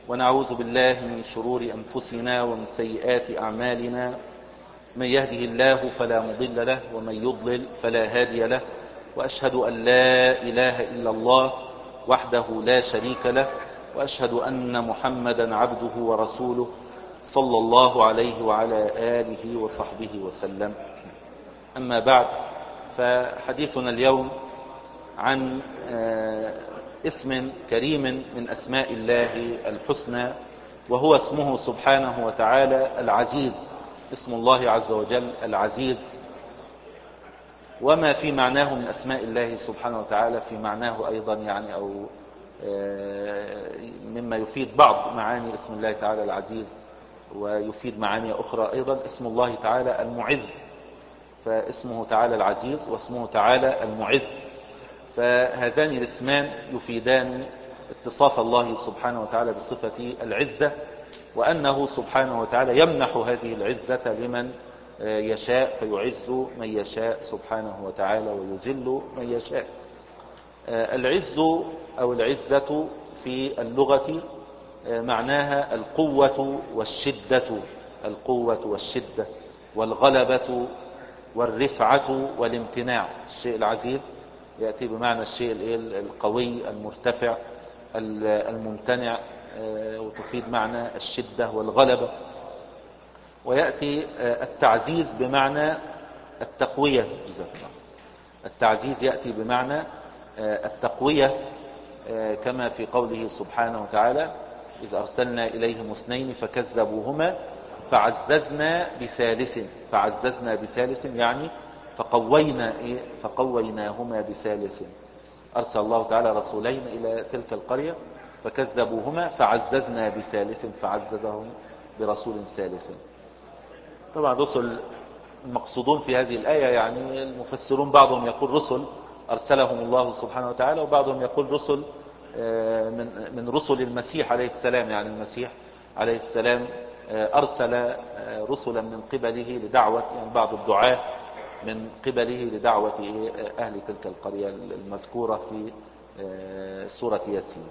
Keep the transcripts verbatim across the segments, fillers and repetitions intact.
ونعوذ بالله من شرور أنفسنا ومن سيئات أعمالنا. من يهده الله فلا مضل له ومن يضلل فلا هادي له، وأشهد أن لا إله إلا الله وحده لا شريك له، وأشهد أن محمدا عبده ورسوله صلى الله عليه وعلى آله وصحبه وسلم. أما بعد، فحديثنا اليوم عن اسم كريم من أسماء الله الحسنى، وهو اسمه سبحانه وتعالى العزيز. اسم الله عز وجل العزيز، وما في معناه من أسماء الله سبحانه وتعالى في معناه أيضا، يعني أو مما يفيد بعض معاني اسم الله تعالى العزيز ويفيد معاني أخرى أيضا. اسم الله تعالى المعز، فاسمه تعالى العزيز واسمه تعالى المعز، فهذان الاسمان يفيدان اتصاف الله سبحانه وتعالى بصفة العزة، وأنه سبحانه وتعالى يمنح هذه العزة لمن يشاء، فيعز من يشاء سبحانه وتعالى ويذل من يشاء. العز أو العزة في اللغة معناها القوة والشدة، القوة والشدة والغلبة والرفعة والامتناع. الشيء العزيز يأتي بمعنى الشيء القوي المرتفع الممتنع، وتفيد معنى الشدة والغلبة. ويأتي التعزيز بمعنى التقوية، التعزيز يأتي بمعنى التقوية، كما في قوله سبحانه وتعالى: إذ أرسلنا إليهم اثنين فكذبوهما فعززنا بثالث. فعززنا بثالث يعني فقوينا إيه؟ فقويناهما بثالث. أرسل الله تعالى رسولين إلى تلك القرية فكذبوهما فعززنا بثالث فعززهم برسول ثالث. طبعا رسل المقصودون في هذه الآية، يعني المفسرون بعضهم يقول رسل أرسلهم الله سبحانه وتعالى، وبعضهم يقول رسل من من رسل المسيح عليه السلام، يعني المسيح عليه السلام أرسل رسلا من قبله لدعوة، يعني بعض الدعاة من قبله لدعوة أهل تلك القرية المذكورة في سورة ياسين.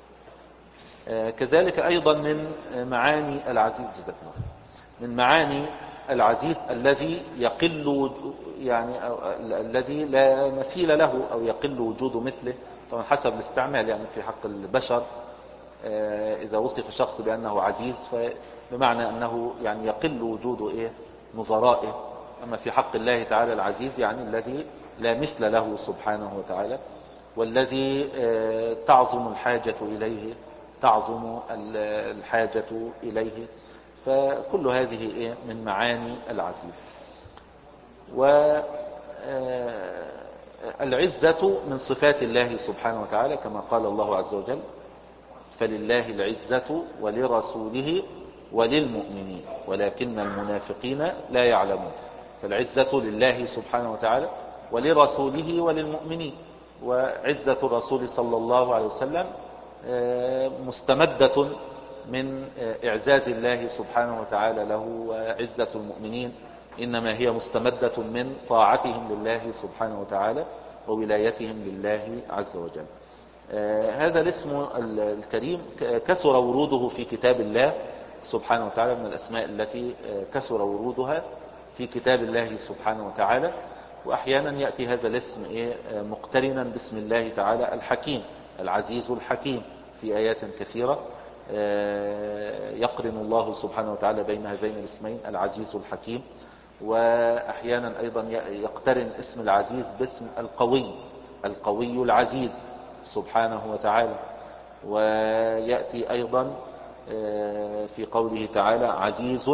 كذلك أيضا من معاني العزيز جزاكم الله، من معاني العزيز الذي يقل، يعني الذي لا مثيل له أو يقل وجود مثله، طبعا حسب الاستعمال. يعني في حق البشر إذا وصف شخص بأنه عزيز فبمعنى أنه يعني يقل وجود إيه نظرائه. أما في حق الله تعالى العزيز يعني الذي لا مثل له سبحانه وتعالى، والذي تعظم الحاجة إليه، تعظم الحاجة إليه. فكل هذه إيه من معاني العزيز. والعزة من صفات الله سبحانه وتعالى، كما قال الله عز وجل: فلله العزة ولرسوله وللمؤمنين ولكن المنافقين لا يعلمون. فالعزة لله سبحانه وتعالى ولرسوله وللمؤمنين، وعزة الرسول صلى الله عليه وسلم مستمدة من إعزاز الله سبحانه وتعالى له، وعزة المؤمنين إنما هي مستمدة من طاعتهم لله سبحانه وتعالى وولايتهم لله عز وجل. هذا الاسم الكريم كثر وروده في كتاب الله سبحانه وتعالى، من الأسماء التي كثر ورودها في كتاب الله سبحانه وتعالى. وأحيانا يأتي هذا الاسم مقترنا باسم الله تعالى الحكيم، العزيز الحكيم، في آيات كثيرة يقرن الله سبحانه وتعالى بين هذين الاسمين العزيز الحكيم. وأحيانا أيضا يقترن اسم العزيز باسم القوي، القوي العزيز سبحانه وتعالى. ويأتي أيضا في قوله تعالى: عزيز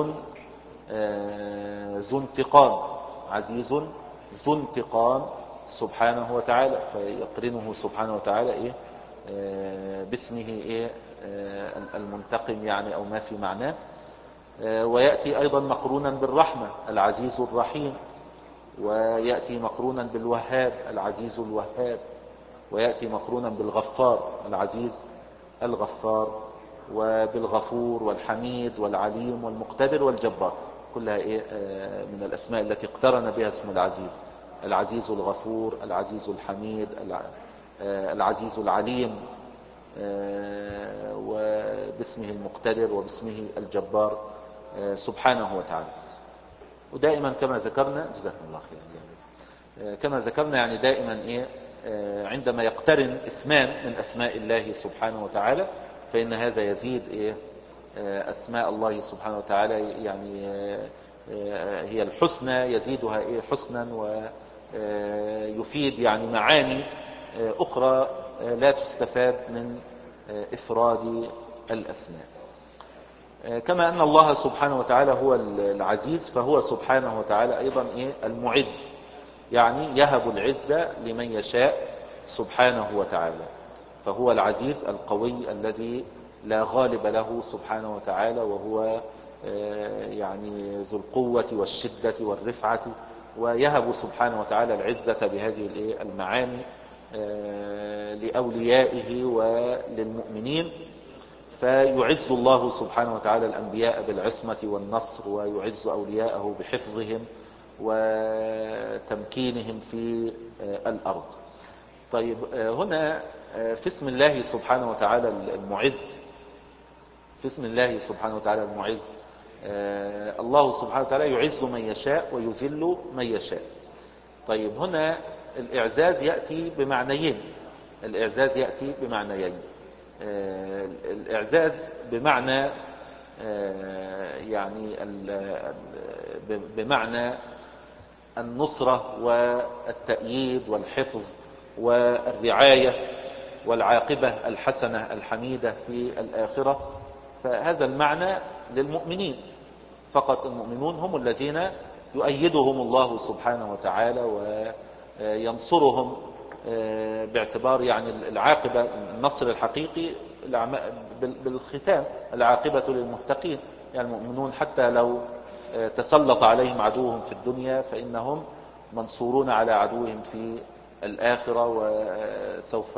ذو انتقام، عزيز ذو انتقام سبحانه وتعالى، فيقرنه سبحانه وتعالى إيه باسمه إيه المنتقم، يعني أو ما في معناه. ويأتي أيضا مقرونا بالرحمة، العزيز الرحيم. ويأتي مقرونا بالوهاب، العزيز الوهاب. ويأتي مقرونا بالغفار، العزيز الغفار. وبالغفور والحميد والعليم والمقتدر والجبار، كلها إيه من الأسماء التي اقترن بها اسم العزيز: العزيز الغفور، العزيز الحميد، العزيز العليم. وباسمه المقتدر وباسمه الجبار سبحانه وتعالى. ودائما كما ذكرنا، جزاكم الله خير، يعني كما ذكرنا يعني دائما إيه عندما يقترن اسمان من أسماء الله سبحانه وتعالى فإن هذا يزيد إيه أسماء الله سبحانه وتعالى، يعني هي الحسنى يزيدها إيه حسنا، ويفيد يعني معاني أخرى لا تستفاد من إفراد الأسماء. كما أن الله سبحانه وتعالى هو العزيز، فهو سبحانه وتعالى أيضا إيه المعز، يعني يهب العزة لمن يشاء سبحانه وتعالى. فهو العزيز القوي الذي لا غالب له سبحانه وتعالى، وهو يعني ذو القوة والشدة والرفعة، ويهب سبحانه وتعالى العزة بهذه المعاني لأوليائه وللمؤمنين. فيعز الله سبحانه وتعالى الأنبياء بالعصمة والنصر، ويعز أولياءه بحفظهم وتمكينهم في الأرض. طيب هنا في اسم الله سبحانه وتعالى المعز، في اسم الله سبحانه وتعالى المعز الله سبحانه وتعالى يعز من يشاء ويذل من يشاء. طيب هنا الإعزاز يأتي بمعنيين، الإعزاز يأتي بمعنيين. الإعزاز بمعنى يعني بمعنى النصرة والتأييد والحفظ والرعاية والعاقبة الحسنة الحميدة في الآخرة، فهذا المعنى للمؤمنين فقط. المؤمنون هم الذين يؤيدهم الله سبحانه وتعالى وينصرهم باعتبار يعني العاقبة، النصر الحقيقي بالختام، العاقبة للمتقين. يعني المؤمنون حتى لو تسلط عليهم عدوهم في الدنيا فإنهم منصورون على عدوهم في الآخرة، وسوف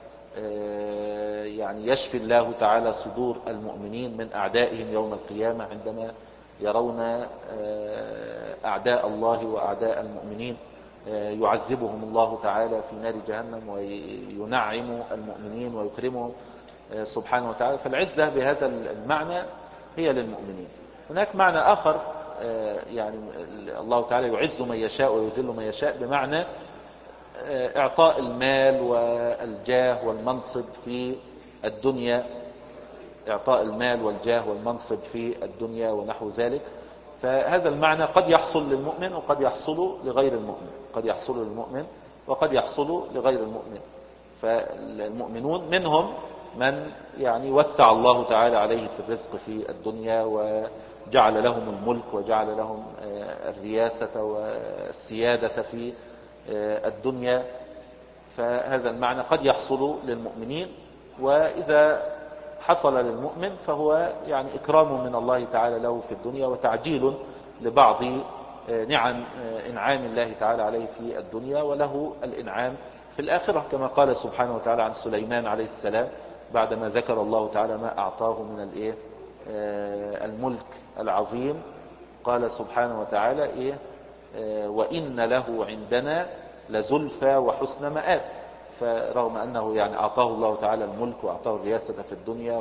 يعني يشفي الله تعالى صدور المؤمنين من أعدائهم يوم القيامة عندما يرون أعداء الله وأعداء المؤمنين يعذبهم الله تعالى في نار جهنم وينعم المؤمنين ويكرمهم سبحانه وتعالى. فالعزة بهذا المعنى هي للمؤمنين. هناك معنى آخر، يعني الله تعالى يعز من يشاء ويذل من يشاء بمعنى إعطاء المال والجاه والمنصب في الدنيا، إعطاء المال والجاه والمنصب في الدنيا ونحو ذلك. فهذا المعنى قد يحصل للمؤمن وقد يحصل لغير المؤمن، قد يحصل للمؤمن وقد يحصل لغير المؤمن. فالمؤمنون منهم من يعني وسع الله تعالى عليه في الرزق في الدنيا وجعل لهم الملك وجعل لهم الرياسة والسيادة في الدنيا، فهذا المعنى قد يحصل للمؤمنين. وإذا حصل للمؤمن فهو يعني إكرام من الله تعالى له في الدنيا وتعجيل لبعض نعم إنعام الله تعالى عليه في الدنيا، وله الإنعام في الآخرة، كما قال سبحانه وتعالى عن سليمان عليه السلام بعدما ذكر الله تعالى ما أعطاه من الإيه الملك العظيم. قال سبحانه وتعالى إيه وإن له عندنا لزلفى وحسن مآب. فرغم أنه يعني أعطاه الله تعالى الملك وأعطاه الرياسة في الدنيا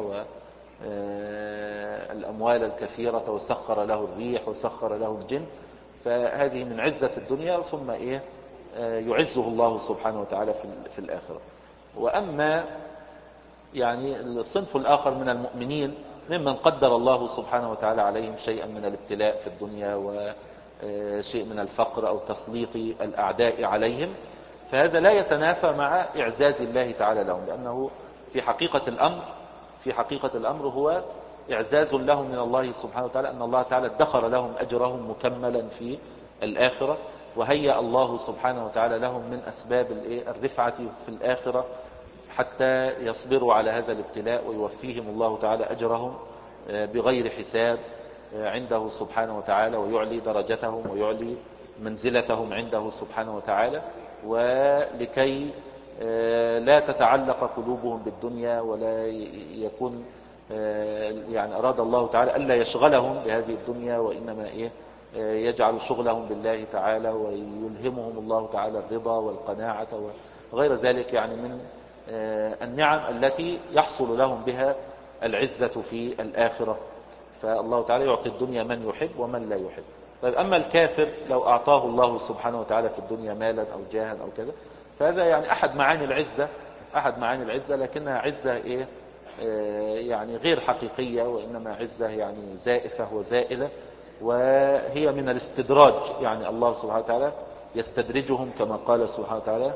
والأموال الكثيرة وسخر له الريح وسخر له الجن، فهذه من عزة الدنيا، ثم إيه يعزه الله سبحانه وتعالى في الآخرة. وأما يعني الصنف الآخر من المؤمنين ممن قدر الله سبحانه وتعالى عليهم شيئا من الابتلاء في الدنيا وشيء من الفقر أو تسليط الأعداء عليهم، فهذا لا يتنافى مع إعزاز الله تعالى لهم، لأنه في حقيقة الأمر في حقيقة الأمر هو إعزاز لهم من الله سبحانه وتعالى، أن الله تعالى ادخر لهم أجرهم مكملا في الآخرة، وهيأ الله سبحانه وتعالى لهم من أسباب الرفعة في الآخرة حتى يصبروا على هذا الابتلاء ويوفيهم الله تعالى أجرهم بغير حساب عنده سبحانه وتعالى، ويعلي درجتهم ويعلي منزلتهم عنده سبحانه وتعالى، ولكي لا تتعلق قلوبهم بالدنيا ولا يكون يعني أراد الله تعالى ألا يشغلهم بهذه الدنيا، وإنما إيه يجعل شغلهم بالله تعالى ويلهمهم الله تعالى الرضا والقناعة وغير ذلك يعني من النعم التي يحصل لهم بها العزة في الآخرة. فالله تعالى يعطي الدنيا من يحب ومن لا يحب. طيب أما الكافر لو أعطاه الله سبحانه وتعالى في الدنيا مالا أو جاها أو كذا، فهذا يعني أحد معاني العزة، أحد معاني العزة، لكنها عزة إيه يعني غير حقيقية، وإنما عزة يعني زائفة وزائلة، وهي من الاستدراج. يعني الله سبحانه وتعالى يستدرجهم كما قال سبحانه وتعالى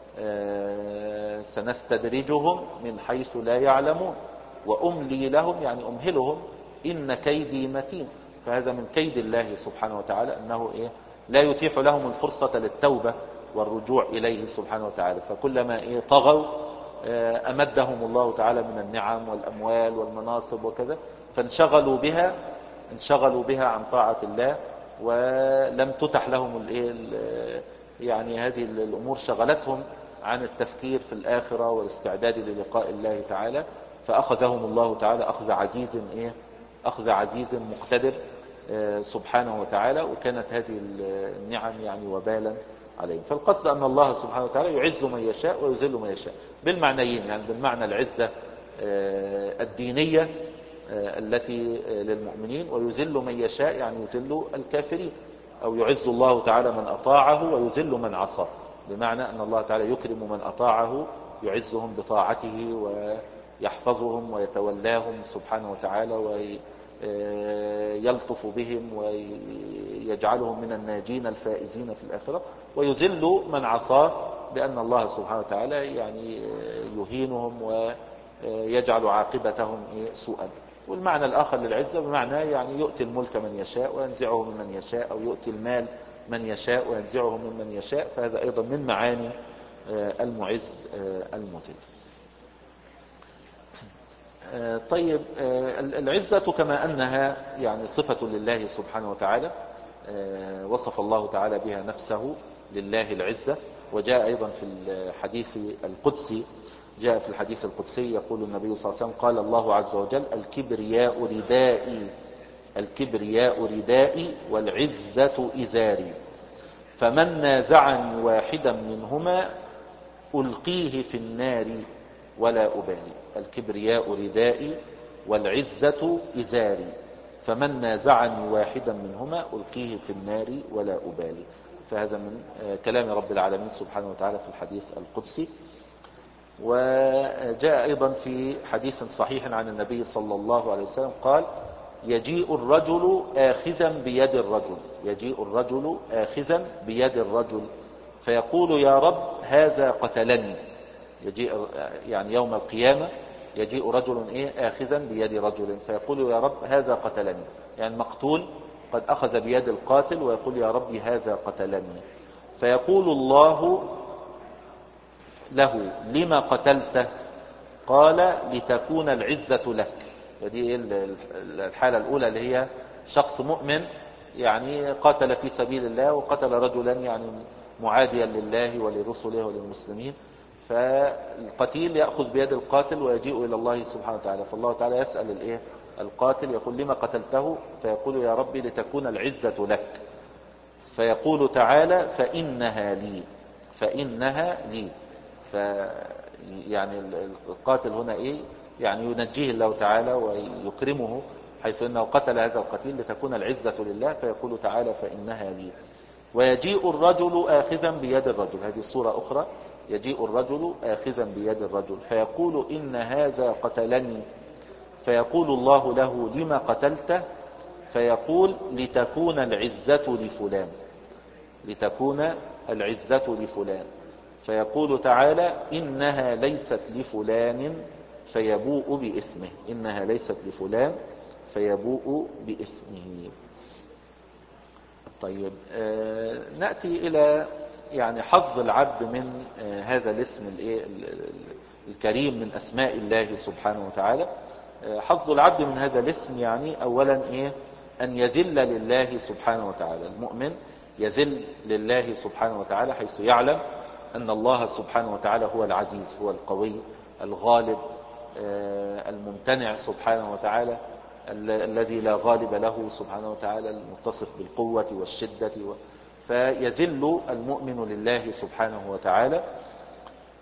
سنستدرجهم من حيث لا يعلمون وأملي لهم، يعني أمهلهم، إن كيدي متين. فهذا من كيد الله سبحانه وتعالى أنه إيه لا يتيح لهم الفرصة للتوبة والرجوع إليه سبحانه وتعالى. فكلما إيه طغوا أمدهم الله تعالى من النعم والأموال والمناصب وكذا، فانشغلوا بها انشغلوا بها عن طاعة الله، ولم تتح لهم الإيه يعني هذه الأمور شغلتهم عن التفكير في الآخرة والاستعداد للقاء الله تعالى، فأخذهم الله تعالى أخذ عزيز إيه أخذ عزيز مقتدر سبحانه وتعالى، وكانت هذه النعم يعني وبالا عليهم. فالقصد أن الله سبحانه وتعالى يعز من يشاء ويذل من يشاء بالمعنيين، يعني بالمعنى العزة الدينية التي للمؤمنين، ويذل من يشاء يعني يذل الكافرين، أو يعز الله تعالى من أطاعه ويذل من عصاه، بمعنى أن الله تعالى يكرم من أطاعه يعزهم بطاعته ويحفظهم ويتولاهم سبحانه وتعالى ويلطف بهم ويجعلهم من الناجين الفائزين في الآخرة، ويذل من عصاه بأن الله سبحانه وتعالى يعني يهينهم ويجعل عاقبتهم سوءا. والمعنى الآخر للعزة بمعنى يعني يؤتي الملك من يشاء وينزعه ممن يشاء، أو يؤتي المال من يشاء وينزعه ممن يشاء، فهذا أيضا من معاني المعز المذل. طيب العزة كما أنها يعني صفة لله سبحانه وتعالى، وصف الله تعالى بها نفسه لله العزة. وجاء أيضا في الحديث القدسي جاء في الحديث القدسي يقول النبي صلى الله عليه وسلم قال الله عز وجل الكبرياء ردائي الكبرياء ردائي والعزة إزاري، فمن نازعني واحدا منهما ألقيه في النار ولا أبالي. الكبرياء ردائي والعزة إزاري، فمن نازعني واحدا منهما ألقيه في النار ولا أبالي. فهذا من كلام رب العالمين سبحانه وتعالى في الحديث القدسي. وجاء أيضا في حديث صحيح عن النبي صلى الله عليه وسلم قال يجيء الرجل آخذا بيد الرجل يجيء الرجل آخذا بيد الرجل فيقول يا رب هذا قتلني. يجيء يعني يوم القيامة يجيء رجل إيه آخذا بيد رجل فيقول يا رب هذا قتلني، يعني المقتول قد أخذ بيد القاتل ويقول يا رب هذا قتلني. فيقول الله له لما قتلته؟ قال لتكون العزة لك. ودي الحالة الأولى اللي هي شخص مؤمن يعني قاتل في سبيل الله وقتل رجلا يعني معاديا لله ولرسله وللمسلمين، فالقتيل يأخذ بيد القاتل ويجيء إلى الله سبحانه وتعالى، فالله تعالى يسأل الإيه القاتل يقول لما قتلته؟ فيقول يا ربي لتكون العزة لك. فيقول تعالى فإنها لي فإنها لي. ف يعني القاتل هنا إيه يعني ينجيه الله تعالى ويكرمه حيث أنه قتل هذا القتيل لتكون العزة لله، فيقول تعالى فإنها لي. ويجيء الرجل آخذا بيد الرجل، هذه صورة أخرى، يجيء الرجل آخذا بيد الرجل فيقول إن هذا قتلني، فيقول الله له لما قتلته؟ فيقول لتكون العزة لفلان لتكون العزة لفلان. فيقول تعالى إنها ليست لفلان فيبوء بإثمه إنها ليست لفلان فيبوء بإثمه. طيب آه نأتي إلى يعني حظ العبد من آه هذا الاسم الكريم من أسماء الله سبحانه وتعالى. آه حظ العبد من هذا الاسم يعني أولا إيه أن يذل لله سبحانه وتعالى. المؤمن يذل لله سبحانه وتعالى حيث يعلم أن الله سبحانه وتعالى هو العزيز هو القوي الغالب الممتنع سبحانه وتعالى الذي لا غالب له سبحانه وتعالى المتصف بالقوة والشدة و... فيذل المؤمن لله سبحانه وتعالى.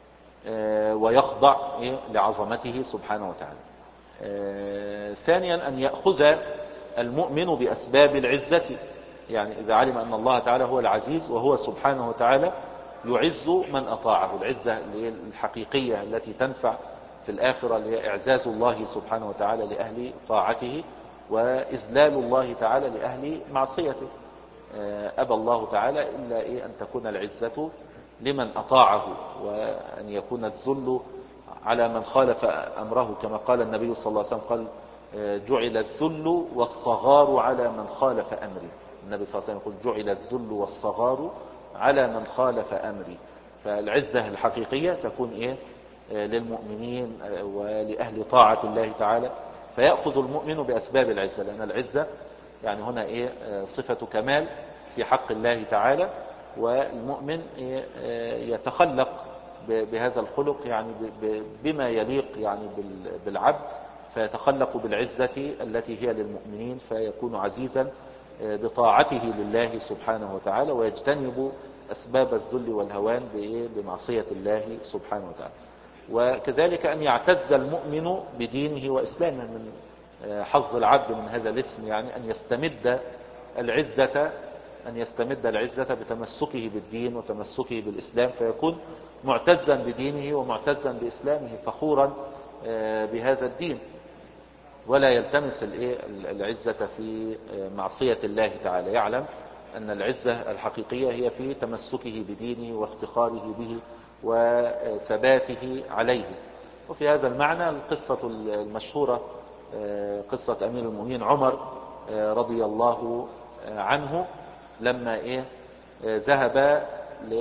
ويخضع لعظمته سبحانه وتعالى. ثانيا أن يأخذ المؤمن بأسباب العزة، يعني إذا علم أن الله تعالى هو العزيز وهو سبحانه وتعالى يعز من أطاعه، العزة الحقيقية التي تنفع في الآخرة اللي هي إعزاز الله سبحانه وتعالى لأهل طاعته وإذلال الله تعالى لأهل معصيته. أبى الله تعالى إلا إيه أن تكون العزة لمن أطاعه، وأن يكون الذل على من خالف أمره، كما قال النبي صلى الله عليه وسلم قال جعل الذل والصغار على من خالف أمري. النبي صلى الله عليه وسلم يقول جعل الذل والصغار على من خالف أمري. فالعزة الحقيقية تكون إيه للمؤمنين ولأهل طاعة الله تعالى، فيأخذ المؤمن بأسباب العزة، لأن العزة يعني هنا إيه صفة كمال في حق الله تعالى، والمؤمن إيه يتخلق بهذا الخلق يعني بما يليق يعني بالعبد، فيتخلق بالعزة التي هي للمؤمنين، فيكون عزيزا بطاعته لله سبحانه وتعالى، ويجتنب أسباب الذل والهوان بمعصية الله سبحانه وتعالى. وكذلك أن يعتز المؤمن بدينه وإسلامه، من حظ العبد من هذا الاسم يعني أن يستمد العزة أن يستمد العزة بتمسكه بالدين وتمسكه بالإسلام، فيكون معتزا بدينه ومعتزا بإسلامه، فخورا بهذا الدين، ولا يلتمس العزة في معصية الله تعالى. يعلم أن العزة الحقيقية هي في تمسكه بدينه وافتخاره به وثباته عليه. وفي هذا المعنى القصة المشهورة قصة أمير المؤمنين عمر رضي الله عنه لما إيه ذهب ل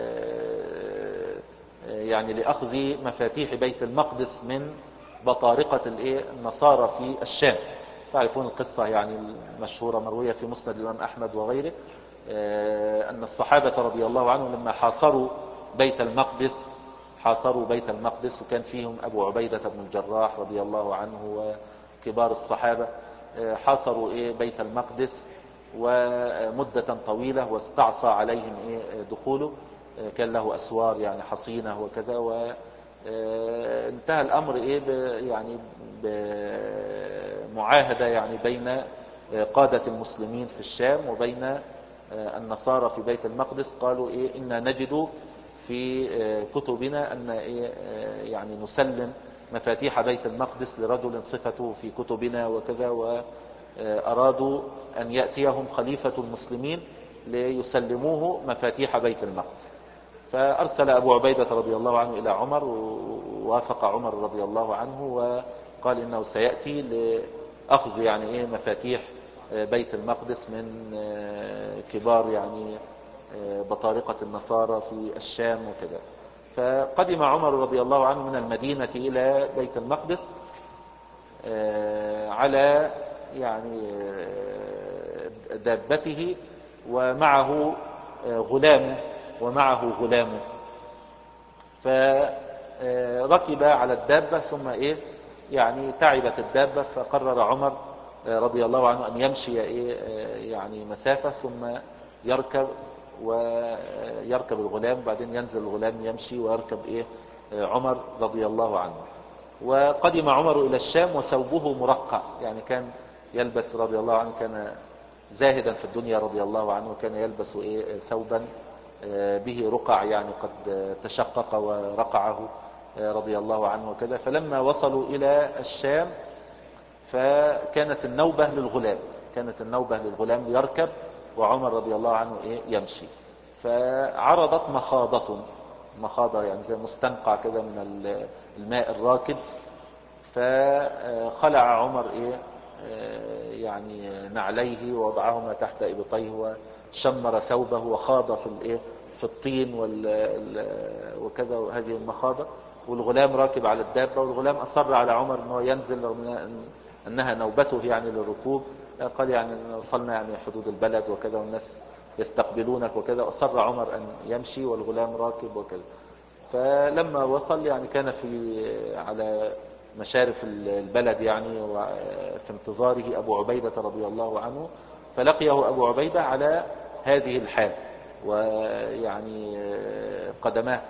يعني لأخذ مفاتيح بيت المقدس من بطارقة النصارى في الشام. تعرفون القصة يعني المشهورة مروية في مسند الإمام أحمد وغيره، أن الصحابة رضي الله عنهم لما حاصروا بيت المقدس حاصروا بيت المقدس وكان فيهم أبو عبيدة بن الجراح رضي الله عنه وكبار الصحابة، حاصروا إيه بيت المقدس ومدة طويلة واستعصى عليهم إيه دخوله، كان له أسوار يعني حصينة وكذا، وانتهى الأمر إيه يعني بمعاهدة يعني بين قادة المسلمين في الشام وبين النصارى في بيت المقدس. قالوا إيه إنا نجد في كتبنا أن إيه يعني نسلم مفاتيح بيت المقدس لرجل صفته في كتبنا وكذا، وأرادوا أن يأتيهم خليفة المسلمين ليسلموه مفاتيح بيت المقدس. فأرسل أبو عبيدة رضي الله عنه إلى عمر، ووافق عمر رضي الله عنه وقال إنه سيأتي لأخذ يعني إيه مفاتيح بيت المقدس من كبار يعني بطارقة النصارى في الشام وكذا. فقدم عمر رضي الله عنه من المدينة إلى بيت المقدس على يعني دابته ومعه غلامه ومعه غلامه فركب على الدابة، ثم إيه يعني تعبت الدابة، فقرر عمر رضي الله عنه أن يمشي إيه يعني مسافة ثم يركب ويركب الغلام، بعدين ينزل الغلام يمشي ويركب إيه عمر رضي الله عنه. وقدم عمر إلى الشام وثوبه مرقع، يعني كان يلبس رضي الله عنه، كان زاهدا في الدنيا رضي الله عنه، كان يلبس إيه ثوبا به رقع يعني قد تشقق ورقعه رضي الله عنه وكذا. فلما وصلوا إلى الشام فكانت النوبة للغلام كانت النوبة للغلام ليركب وعمر رضي الله عنه إيه يمشي. فعرضت مخاضة مخاضة يعني زي مستنقع كده من الماء الراكد، فخلع عمر إيه يعني نعليه ووضعهما تحت إبطيه وشمر ثوبه وخاض في الإيه في الطين وكذا وهذه المخاضة، والغلام راكب على الدابة، والغلام أصر على عمر أنه ينزل رغم أنها نوبته يعني للركوب. قال يعني وصلنا يعني حدود البلد وكذا والناس يستقبلونك وكذا، أصر عمر أن يمشي والغلام راكب وكذا. فلما وصل يعني كان في على مشارف البلد يعني في انتظاره أبو عبيدة رضي الله عنه، فلقيه أبو عبيدة على هذه الحال، ويعني قدماه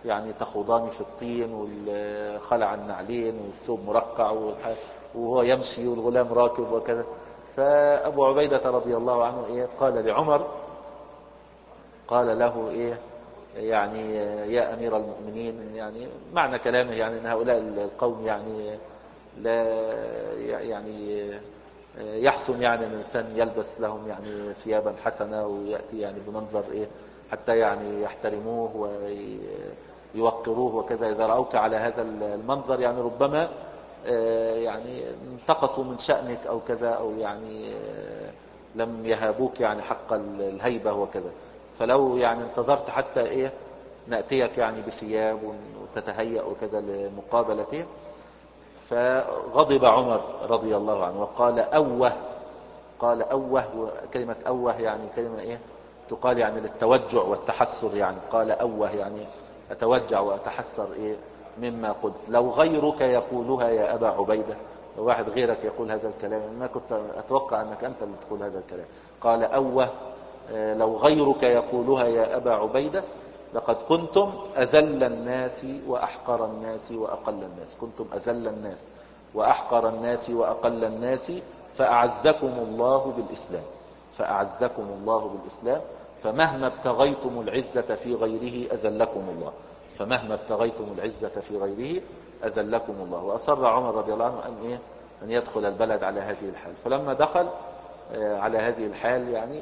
يعني تخوضان في الطين والخلع النعلين والثوب مرقع وهو يمشي والغلام راكب وكذا. فأبو عبيدة رضي الله عنه إيه قال لعمر، قال له إيه يعني يا أمير المؤمنين، يعني معنى كلامه يعني أن هؤلاء القوم يعني لا يعني يحسن يعني أن الإنسان يلبس لهم يعني ثيابا حسنة ويأتي يعني بمنظر إيه حتى يعني يحترموه ويوقروه وكذا. إذا رأوك على هذا المنظر يعني ربما يعني انتقصوا من شأنك أو كذا، أو يعني لم يهابوك يعني حق الهيبة وكذا. فلو يعني انتظرت حتى إيه نأتيك يعني بثياب وتتهيأ وكذا لمقابلته. فغضب عمر رضي الله عنه وقال أوه، قال أوه، كلمة أوه يعني كلمة إيه تقال يعني للتوجع والتحسر، يعني قال أوه يعني أتوجع وأتحسر إيه مما قلت، لو غيرك يقولها يا أبا عبيدة، لو واحد غيرك يقول هذا الكلام، ما كنت أتوقع أنك أنت اللي تقول هذا الكلام. قال أوه لو غيرك يقولها يا أبا عبيدة لقد كنتم أذل الناس وأحقر الناس وأقل الناس، كنتم أذل الناس وأحقر الناس وأقل الناس، فأعزكم الله بالإسلام، فأعزكم الله بالإسلام، فمهما ابتغيتم العزة في غيره أذلكم الله، فمهما ابتغيتم العزة في غيره أذلكم الله. وأصر عمر رضي الله عنه أن, إيه؟ أن يدخل البلد على هذه الحال. فلما دخل على هذه الحال يعني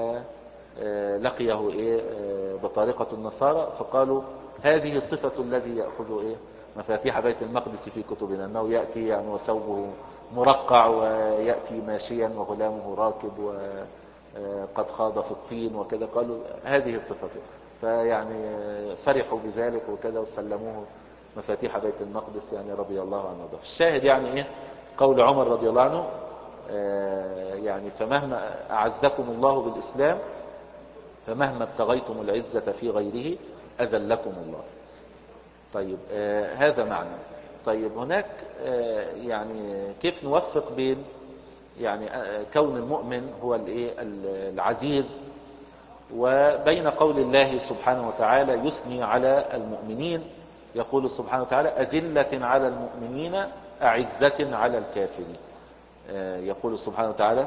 فلقيه إيه بطريقة النصارى، فقالوا هذه صفة الذي يأخذ إيه مفاتيح بيت المقدس في كتبنا، أنه يأتي يعني وثوبه مرقع ويأتي ماشيا وغلامه راكب وقد خاض في الطين وكذا. قالوا هذه صفته، فيعني فرحوا بذلك وكذا وسلموه مفاتيح بيت المقدس يعني رضي الله عنه. الشاهد يعني إيه قول عمر رضي الله عنه يعني فمهما أعزكم الله بالإسلام فمهما ابتغيتم العزة في غيره أذلكم الله. طيب آه هذا معنى. طيب هناك آه يعني كيف نوفق بين يعني آه كون المؤمن هو الايه العزيز وبين قول الله سبحانه وتعالى يثني على المؤمنين، يقول سبحانه وتعالى أذلة على المؤمنين أعزة على الكافرين. آه يقول سبحانه وتعالى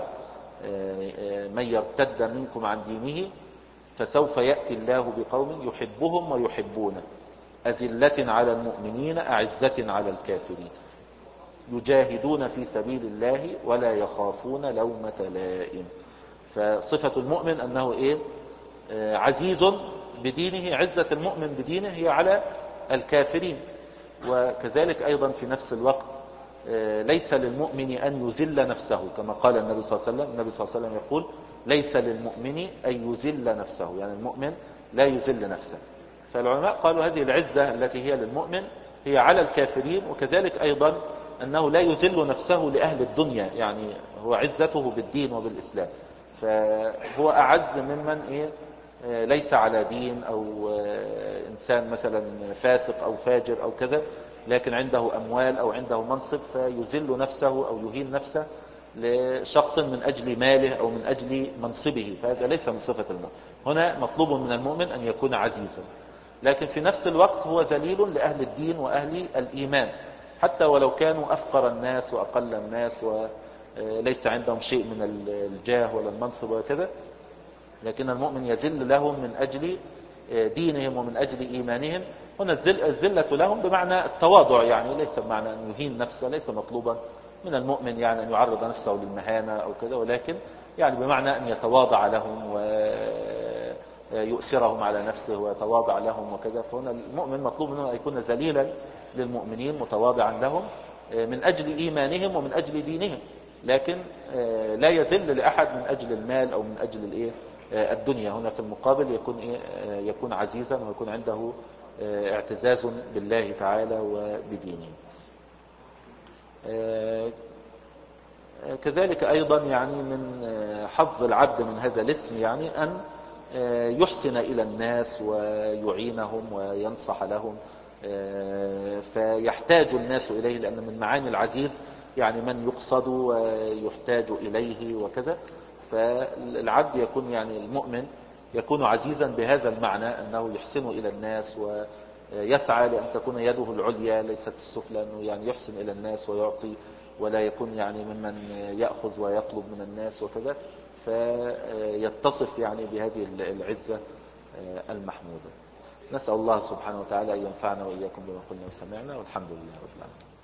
آه من يرتد منكم عن دينه فسوف يأتي الله بقوم يحبهم ويحبونه أذلة على المؤمنين أعزة على الكافرين يجاهدون في سبيل الله ولا يخافون لومة لائم. فصفة المؤمن أنه إيه آه عزيز بدينه، عزة المؤمن بدينه هي على الكافرين. وكذلك أيضا في نفس الوقت آه ليس للمؤمن أن يذل نفسه، كما قال النبي صلى الله عليه وسلم. النبي صلى الله عليه وسلم يقول ليس للمؤمن أن يذل نفسه، يعني المؤمن لا يذل نفسه. فالعلماء قالوا هذه العزة التي هي للمؤمن هي على الكافرين، وكذلك أيضا أنه لا يذل نفسه لأهل الدنيا، يعني هو عزته بالدين وبالإسلام، فهو أعز ممن إيه ليس على دين أو إنسان مثلا فاسق أو فاجر أو كذا، لكن عنده أموال أو عنده منصب فيذل نفسه أو يهين نفسه لشخص من أجل ماله أو من أجل منصبه، فهذا ليس من صفة المؤمن. هنا مطلوب من المؤمن أن يكون عزيزا، لكن في نفس الوقت هو ذليل لأهل الدين وأهل الإيمان، حتى ولو كانوا أفقر الناس وأقل الناس وليس عندهم شيء من الجاه ولا المنصب وكذا، لكن المؤمن يذل لهم من أجل دينهم ومن أجل إيمانهم. هنا الذلة لهم بمعنى التواضع، يعني ليس بمعنى أن يهين نفسه، ليس مطلوبا من المؤمن يعني أن يعرض نفسه للمهانة أو كذا، ولكن يعني بمعنى أن يتواضع لهم ويؤثرهم على نفسه ويتواضع لهم وكذا. فهنا المؤمن مطلوب منه أن يكون ذليلا للمؤمنين متواضعا لهم من أجل إيمانهم ومن أجل دينهم، لكن لا يذل لأحد من أجل المال أو من أجل الإيه الدنيا. هنا في المقابل يكون إيه يكون عزيزا ويكون عنده اعتزاز بالله تعالى وبدينه. كذلك أيضا يعني من حظ العبد من هذا الاسم يعني أن يحسن إلى الناس ويعينهم وينصح لهم، فيحتاج الناس إليه، لأن من معاني العزيز يعني من يقصد ويحتاج إليه وكذا. فالعبد يكون يعني المؤمن يكون عزيزا بهذا المعنى، أنه يحسن إلى الناس يسعى لأن تكون يده العليا ليست السفلى، أنه يعني يحسن إلى الناس ويعطي ولا يكون يعني ممن يأخذ ويطلب من الناس وكذا، فيتصف يعني بهذه العزة المحمودة. نسأل الله سبحانه وتعالى أن ينفعنا وإياكم بما قلنا وسمعنا، والحمد لله رب العالمين.